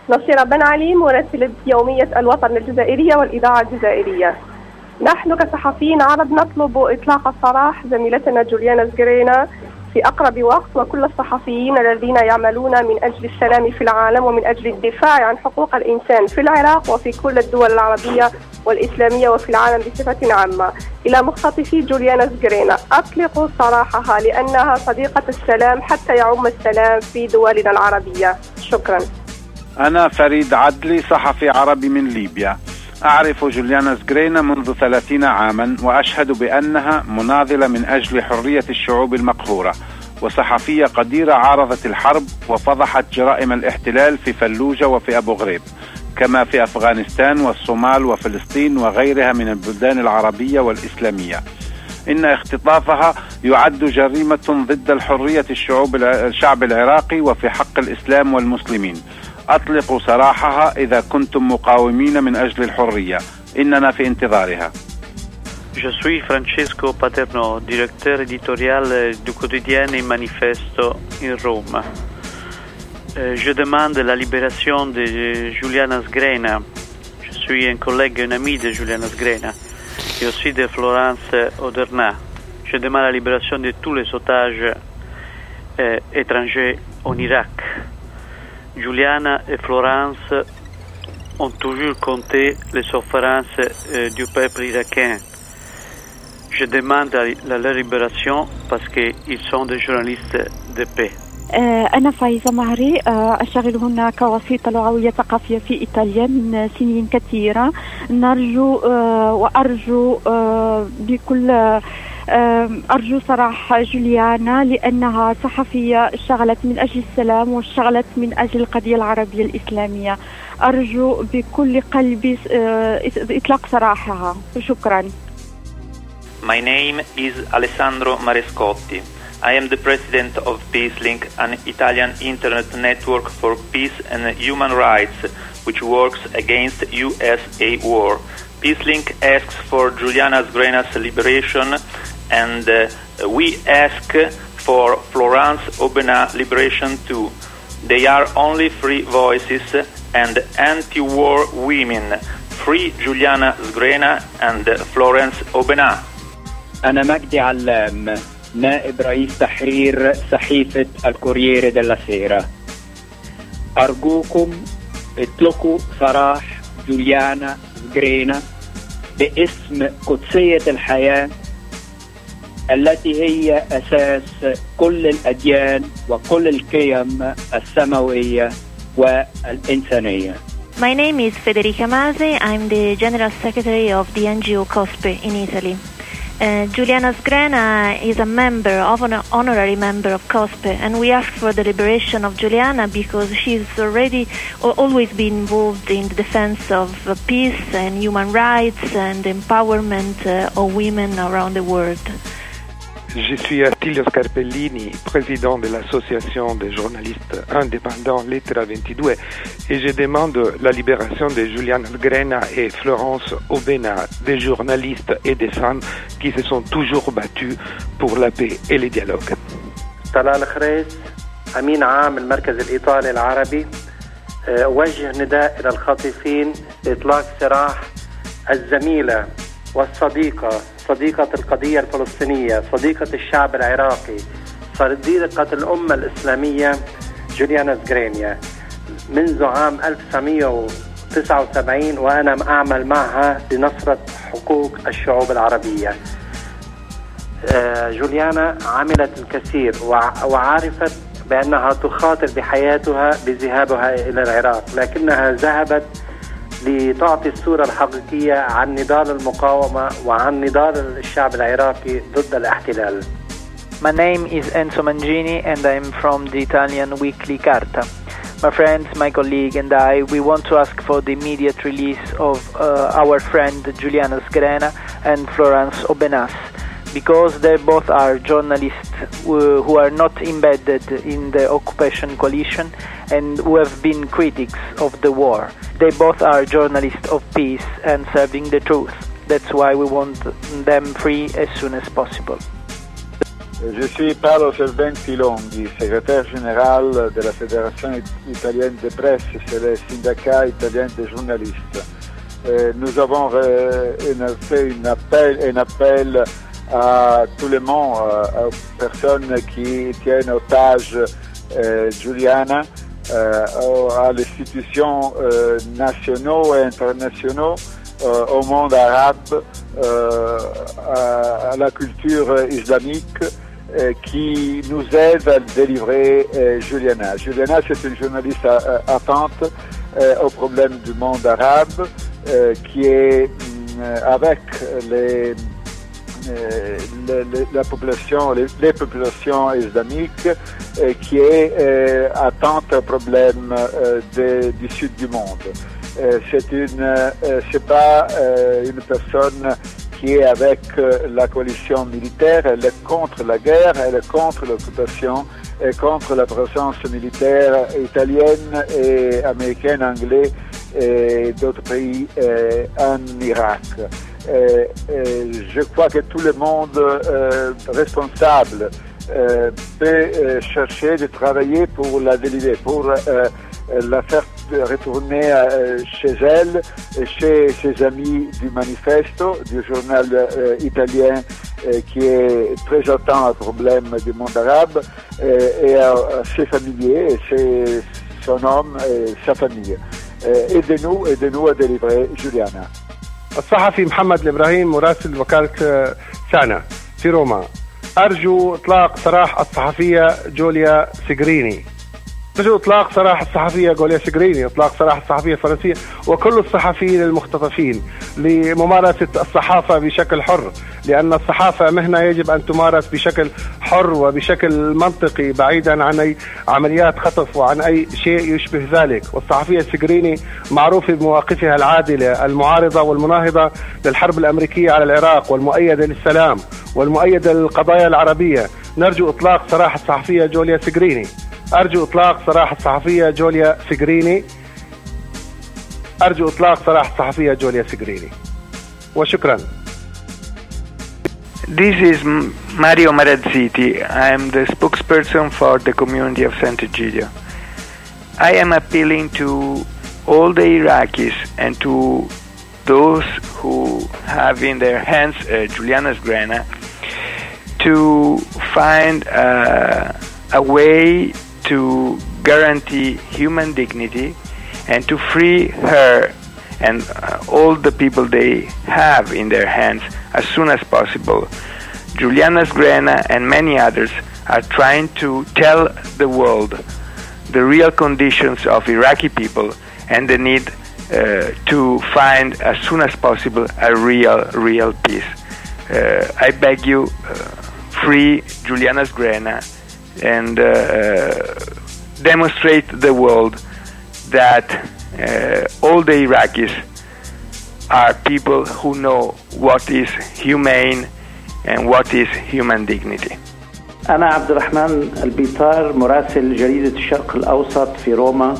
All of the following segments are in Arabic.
نصيرة بن علي، مراسلة يومية الوطن الجزائرية والإذاعة الجزائرية. نحن كصحفيين عرب نطلب إطلاق سراح زميلتنا جوليانا زغرينا في أقرب وقت، وكل الصحفيين الذين يعملون من أجل السلام في العالم ومن أجل الدفاع عن حقوق الإنسان في العراق وفي كل الدول العربية والإسلامية وفي العالم بصفة عامة. إلى مختطفي جوليانا زغرينا: أطلقوا سراحها لأنها صديقة السلام حتى يعم السلام في دولنا العربية. شكرا. أنا فريد عدلي، صحفي عربي من ليبيا. أعرف جوليانا زغرينا منذ 30 عاما، وأشهد بأنها مناضلة من أجل حرية الشعوب المقهورة، وصحفية قديرة عارضت الحرب وفضحت جرائم الاحتلال في فلوجة وفي أبو غريب، كما في أفغانستان والصومال وفلسطين وغيرها من البلدان العربية والإسلامية. إن اختطافها يعد جريمة ضد الحرية الشعب العراقي وفي حق الإسلام والمسلمين. أطلقوا سراحها إذا كنتم مقاومين من أجل الحرية، إننا في انتظارها. Je suis Francesco Paterno, directeur éditorial du quotidien Manifesto in Rome. Je demande la libération de Juliana Zgrena. Je suis un collègue et un ami de Juliana Zgrena et aussi de Florence Oberna. Je demande la libération de tous les otages étrangers en Irak. Juliana et Florence ont toujours compté les souffrances du peuple irakien. Je demande leur libération parce qu'ils sont des journalistes de paix. أنا فايزة مهري، أشتغل هنا كوسيطة لغوية ثقافية في إيطاليا من سنين كثيرة. نرجو وأرجو أرجو سراح جوليانا لأنها صحفية اشتغلت من أجل السلام واشتغلت من أجل القضية العربية الإسلامية. أرجو بكل قلبي إطلاق سراحها. شكرا. My name is Alessandro Marescotti. I am the president of PeaceLink, an Italian internet network for peace and human rights, which works against USA war. PeaceLink asks for Juliana Zgrena's liberation, and we ask for Florence Oberna liberation too. They are only free voices and anti-war women. Free Juliana Zgrena and Florence Oberna. أنا مجدي علام، نائب رئيس تحرير صحيفة الكوريير ديلا سيرا. أرجوكم اطلقوا سراح جوليانا زغرينا باسم قدسية الحياة التي هي أساس كل الأديان وكل القيم السماوية والإنسانية. My name is Federica Masi. I'm the General Secretary of the NGO COSPE in Italy. Juliana Zgrena is a member of an honorary member of COSPE, and we ask for the liberation of Juliana because she's always been involved in the defense of peace and human rights and empowerment of women around the world. Je suis Attilio Scarpellini, président de l'association des journalistes indépendants Lettera 22, et je demande la libération de Juliana Zgrena et Florence Oberna, des journalistes et des femmes qui se sont toujours battus pour la paix et le dialogue. طلال خريس، أمين عام المركز الإيطالي العربي. أوجه نداء إلى الخاطفين بإطلاق سراح الزميلة والصديقة، صديقة القضية الفلسطينية، صديقة الشعب العراقي، صديقة الأمة الإسلامية جوليانا زغرينا منذ عام 1979، وأنا أعمل معها لنصرة حقوق الشعوب العربية. جوليانا عملت الكثير وعرفت بأنها تخاطر بحياتها بذهابها إلى العراق، لكنها ذهبت لتعطي الصورة الحقيقية عن نضال المقاومة وعن نضال الشعب العراقي ضد الاحتلال. My name is Enzo Mangini and I'm from the Italian weekly Carta. My friends, my colleague and I, we want to ask for the immediate release of our friend Juliana Zgrena and Florence Oberna, because they both are journalists who are not embedded in the occupation coalition and who have been critics of the war. They both are journalists of peace and serving the truth. That's why we want them free as soon as possible. Je suis Paolo Serventi Longhi, secrétaire général de la Fédération italienne de presse, c'est le syndicat italien des journalistes. Nous avons fait un appel à tout le monde, aux personnes qui tiennent otage Giuliana, à l'institutions nationaux et internationaux, au monde arabe, à la culture islamique, qui nous aide à délivrer Giuliana. Giuliana, c'est une journaliste attente aux problèmes du monde arabe, qui est avec la population, les populations islamiques, qui est attente aux problèmes du sud du monde. C'est pas une personne qui est avec la coalition militaire, elle est contre la guerre, elle est contre l'occupation et contre la présence militaire italienne et américaine, anglaise et d'autres pays en Irak. Je crois que tout le monde responsable peut chercher de travailler pour la délivrer, pour la faire retourner chez elle et chez ses amis du Manifesto, du journal italien qui est très attent au problème du monde arabe, et à ses familiers, et son homme et sa famille. Aidez-nous à délivrer Giuliana. الصحفي محمد الإبراهيم مراسل وكالة سانا في روما. أرجو إطلاق سراح الصحفية جوليا سيغريني. أرجو إطلاق سراح الصحفية جوليا سيغريني، إطلاق سراح الصحفية الفرنسية وكل الصحفيين المختطفين لممارسة الصحافة بشكل حر، لأن الصحافة مهنة يجب أن تمارس بشكل حر وبشكل منطقي بعيدا عن أي عمليات خطف وعن أي شيء يشبه ذلك. والصحفية سيغريني معروفة بمواقفها العادلة المعارضة والمناهضة للحرب الأمريكية على العراق والمؤيدة للسلام والمؤيدة للقضايا العربية. نرجو إطلاق سراح الصحفية جوليا سيغريني. أرجو إطلاق سراح الصحفية جوليا سيغريني. أرجو إطلاق سراح الصحفية جوليا سيغريني. وشكرا. This is Mario Marazziti. I am the spokesperson for the community of Sant'Egidio. I am appealing to all the Iraqis and to those who have in their hands Giuliana Sgrena to find a way to guarantee human dignity and to free her and all the people they have in their hands as soon as possible. Giuliana Sgrena and many others are trying to tell the world the real conditions of Iraqi people and the need to find as soon as possible a real peace. I beg you, free Giuliana Sgrena and demonstrate to the world that all the Iraqis are people who know what is humane and what is human dignity. أنا عبد الرحمن البيطار مراسل جريدة الشرق الأوسط في روما.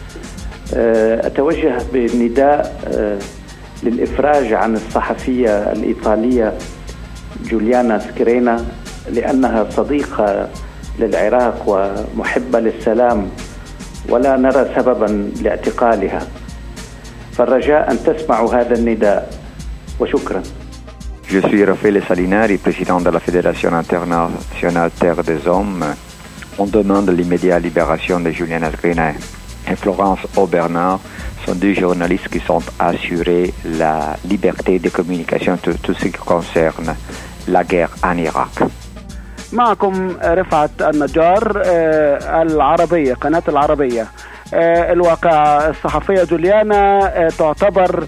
أتوجه بالنداء للإفراج عن الصحفية الإيطالية جوليانا سكرينا، لأنها صديقة للعراق ومحبة للسلام، ولا نرى سببا لاعتقالها، فالرجاء أن تسمعوا هذا النداء وشكرا. Je suis Raffaele Salinari, président de la Fédération internationale Terre des Hommes. On demande l'immédiate libération de Giuliana Sgrena et Florence Aubernard. Sont deux journalistes qui sont assurés la liberté de communication de tout ce qui concerne la guerre en Irak. معكم رفعت النجار، العربية، قناة العربية. الواقع الصحفية جوليانا تعتبر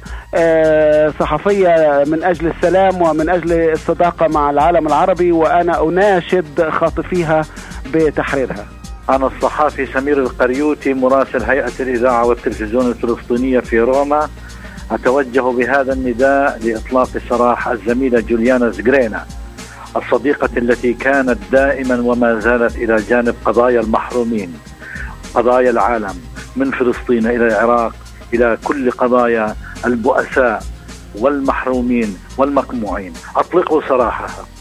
صحفية من أجل السلام ومن أجل الصداقة مع العالم العربي، وأنا أناشد خاطفيها بتحريرها. أنا الصحافي سمير القريوتي مراسل هيئة الإذاعة والتلفزيون الفلسطينية في روما. أتوجه بهذا النداء لإطلاق سراح الزميلة جوليانا سجرينا، الصديقة التي كانت دائما وما زالت إلى جانب قضايا المحرومين، قضايا العالم من فلسطين إلى العراق، إلى كل قضايا البؤساء والمحرومين والمقموعين. أطلقوا سراحها.